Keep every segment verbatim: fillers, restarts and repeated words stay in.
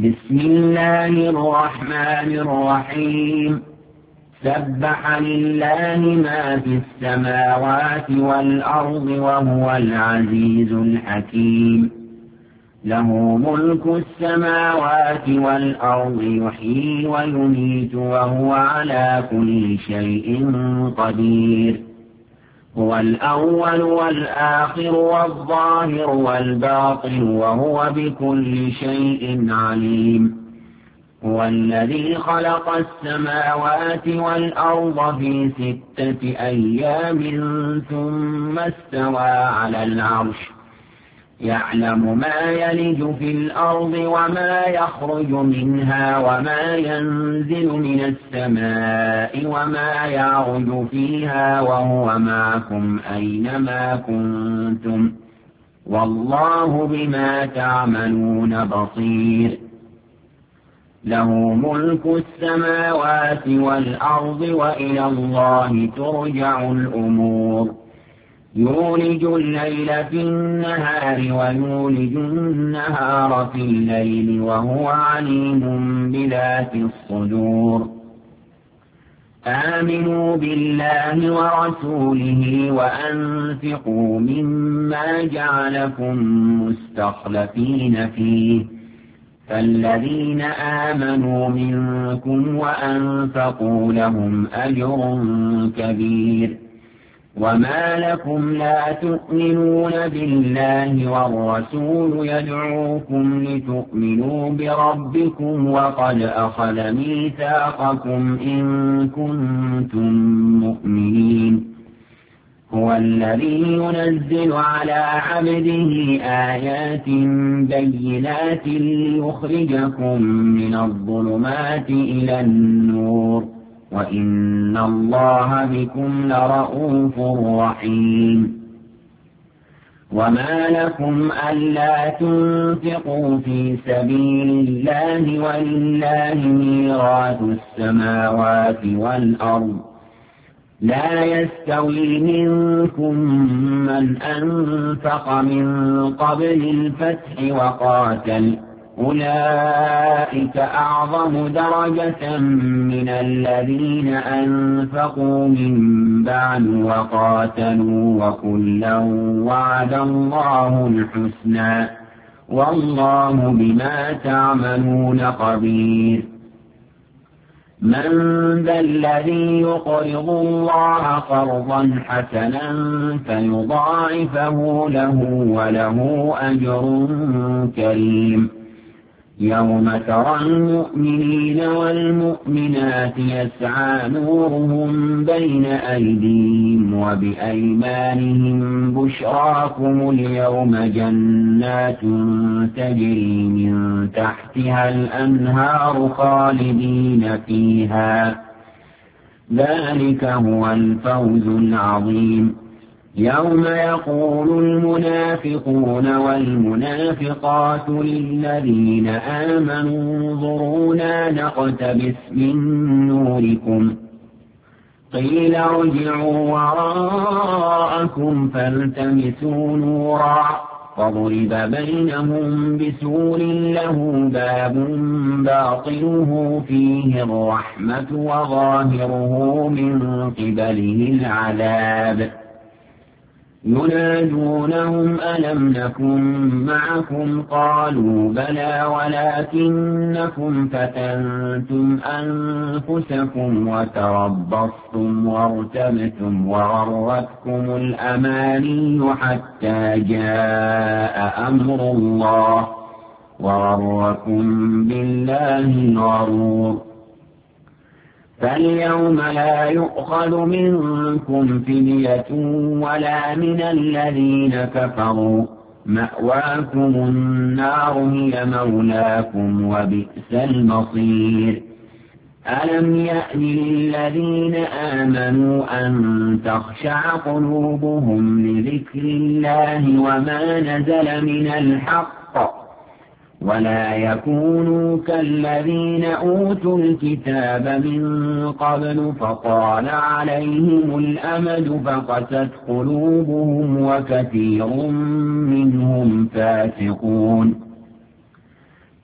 بسم الله الرحمن الرحيم سبح لله ما في السماوات والأرض وهو العزيز الحكيم له ملك السماوات والأرض يحيي ويميت وهو على كل شيء قدير هو الأول والآخر والظاهر والباطن وهو بكل شيء عليم هو الذي خلق السماوات والأرض في ستة أيام ثم استوى على العرش يعلم ما يلج في الأرض وما يخرج منها وما ينزل من السماء وما يعرج فيها وهو معكم أينما كنتم والله بما تعملون بصير له ملك السماوات والأرض وإلى الله ترجع الأمور يولج الليل في النهار ويولج النهار في الليل وهو عليم بذات الصدور آمنوا بالله ورسوله وأنفقوا مما جعلكم مستخلفين فيه فالذين آمنوا منكم وأنفقوا لهم أجر كبير وما لكم لا تؤمنون بالله والرسول يدعوكم لتؤمنوا بربكم وقد أخذ ميثاقكم إن كنتم مؤمنين هو الذي ينزل على عبده آيات بينات ليخرجكم من الظلمات إلى النور وإن الله بكم لرءوف رحيم وما لكم ألا تنفقوا في سبيل الله ولله ميراث السماوات والأرض لا يستوي منكم من أنفق من قبل الفتح وقاتل أولئك أعظم درجة من الذين أنفقوا من بعد وقاتلوا وكلا وعد الله الحسنى والله بما تعملون خبير من ذا الذي يقرض الله قرضا حسنا فيضاعفه له وله أجر كريم يوم ترى المؤمنين والمؤمنات يسعى نورهم بين أيديهم وبأيمانهم بشراكم اليوم جنات تجري من تحتها الأنهار خالدين فيها ذلك هو الفوز العظيم يوم يقول المنافقون والمنافقات للذين آمنوا انظرونا نقتبس من نوركم قيل ارجعوا وراءكم فالتمسوا نورا فضرب بينهم بسور له باب باطنه فيه الرحمة وظاهره من قبله العذاب ينادونهم ألم نكن معكم قالوا بلى ولكنكم فتنتم أنفسكم وتربصتم وارتبتم وغرتكم الأماني حتى جاء أمر الله وغركم بالله الغرور فاليوم لا يؤخذ منكم فدية ولا من الذين كفروا مأواكم النار هي مولاكم وبئس المصير ألم يأن للذين آمنوا أن تخشع قلوبهم لذكر الله وما نزل من الحق ولا يكونوا كالذين أوتوا الكتاب من قبل فطال عليهم الأمد فقست قلوبهم وكثير منهم فاسقون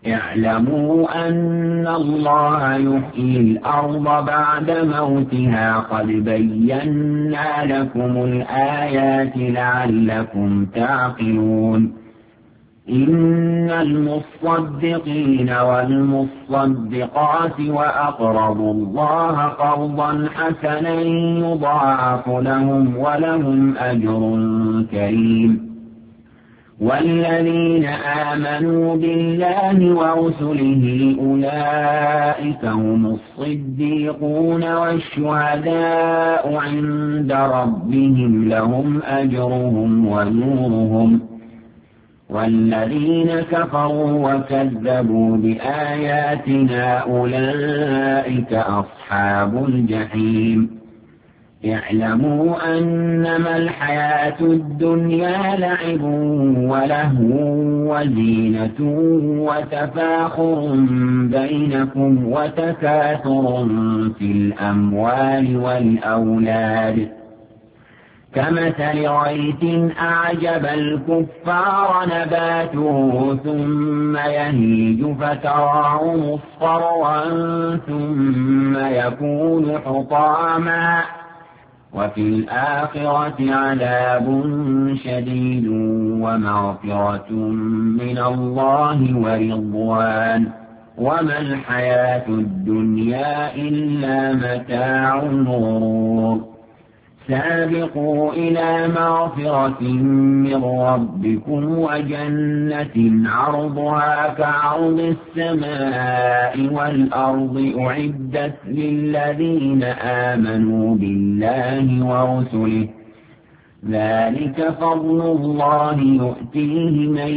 اعلموا أن الله يحيي الأرض بعد موتها قد بينا لكم الآيات لعلكم تعقلون إن المصدقين والمصدقات وأقرضوا الله قرضا حسنا يضاعف لهم ولهم أجر كريم والذين آمنوا بالله ورسله أولئك هم الصديقون والشهداء عند ربهم لهم أجرهم ونورهم والذين كفروا وكذبوا بآياتنا أولئك أصحاب الجحيم اعلموا أنما الحياة الدنيا لعب ولهو وزينة وتفاخر بينكم وتكاثر في الأموال والأولاد كمثل غيث أعجب الكفار نباته ثم يهيج فتراه مصفرا ثم يكون حطاما وفي الآخرة عذاب شديد ومغفرة من الله ورضوان وما الحياة الدنيا إلا متاع الغرور سابقوا إلى مغفرة من ربكم وجنة عرضها كعرض السماء والأرض أعدت للذين آمنوا بالله ورسله ذلك فضل الله يؤتيه من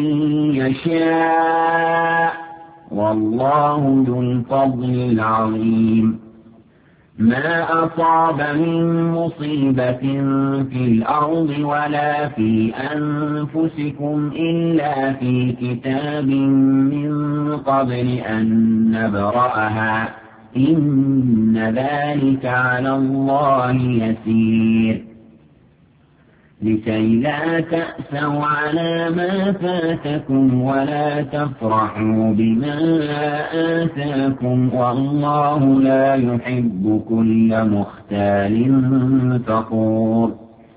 يشاء والله ذو الفضل العظيم ما أصاب من مصيبة في الأرض ولا في أنفسكم إلا في كتاب من قبل أن نبرأها إن ذلك على الله يسير لكي لا تأسوا على ما فاتكم ولا تفرحوا بما آتاكم والله لا يحب كل مختال فخور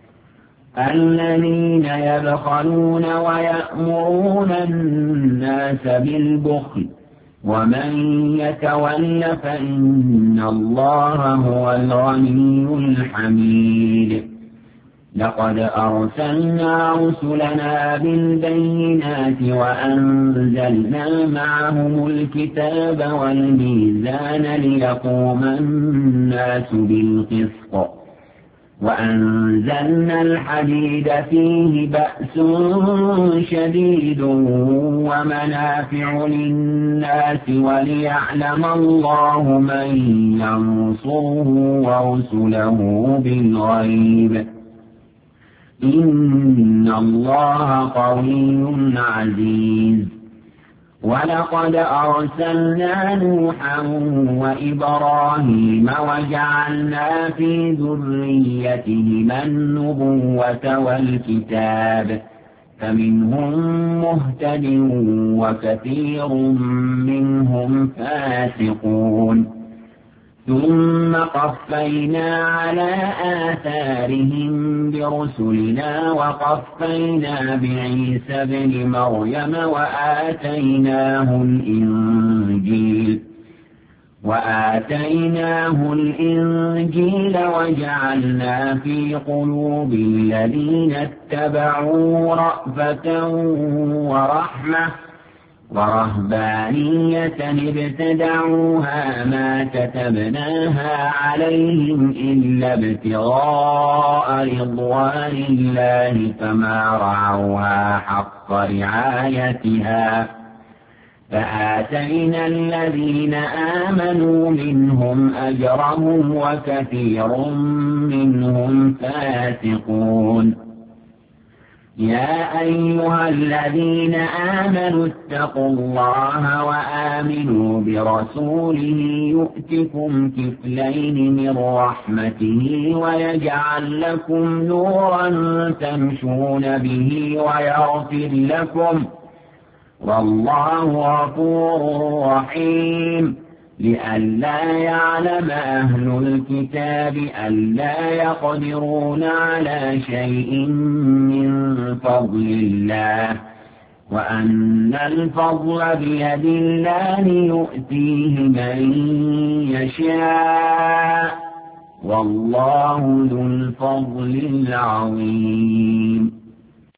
الذين يبخلون ويأمرون الناس بالبخل ومن يتول فإن الله هو الغني الحميد لقد أرسلنا رسلنا بالبينات وأنزلنا معهم الكتاب والميزان ليقوم الناس بالقسط وأنزلنا الحديد فيه بأس شديد ومنافع للناس وليعلم الله من ينصره ورسله بالغيب إن الله قوي عزيز ولقد أرسلنا نوحا وإبراهيم وجعلنا في ذريتهما النبوة والكتاب فمنهم مهتد وكثير منهم فاسقون ثم قفينا على آثارهم برسلنا وقفينا بعيسى بن مريم وآتيناه الإنجيل وآتيناه الإنجيل وجعلنا في قلوب الذين اتبعوا رأفة ورحمة ورهبانية ابتدعوها ما كتبناها عليهم إلا ابتغاء رضوان الله فما رعوها حق رعايتها فآتينا الذين آمنوا منهم أجرهم وكثير منهم فاسقون يا أيها الذين آمنوا اتقوا الله وآمنوا برسوله يؤتكم كفلين من رحمته ويجعل لكم نورا تمشون به ويغفر لكم والله غفور رحيم لئلا يعلم أهل الكتاب ألا يقدرون على شيء من فضل الله وأن الفضل بيد الله يؤتيه من يشاء والله ذو الفضل العظيم